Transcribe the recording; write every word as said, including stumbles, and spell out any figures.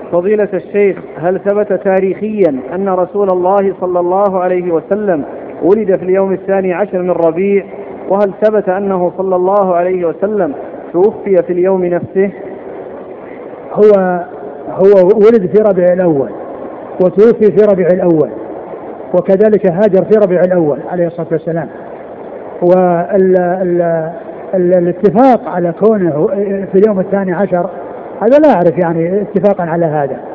فضيلة الشيخ، هل ثبت تاريخيا أن رسول الله صلى الله عليه وسلم ولد في اليوم الثاني عشر من ربيع؟ وهل ثبت أنه صلى الله عليه وسلم توفي في اليوم نفسه؟ هو هو ولد في ربيع الأول وتوفي في ربيع الأول، وكذلك هاجر في ربيع الأول عليه الصلاة والسلام. والاتفاق على كونه في اليوم الثاني عشر هذا لا أعرف يعني اتفاقا على هذا.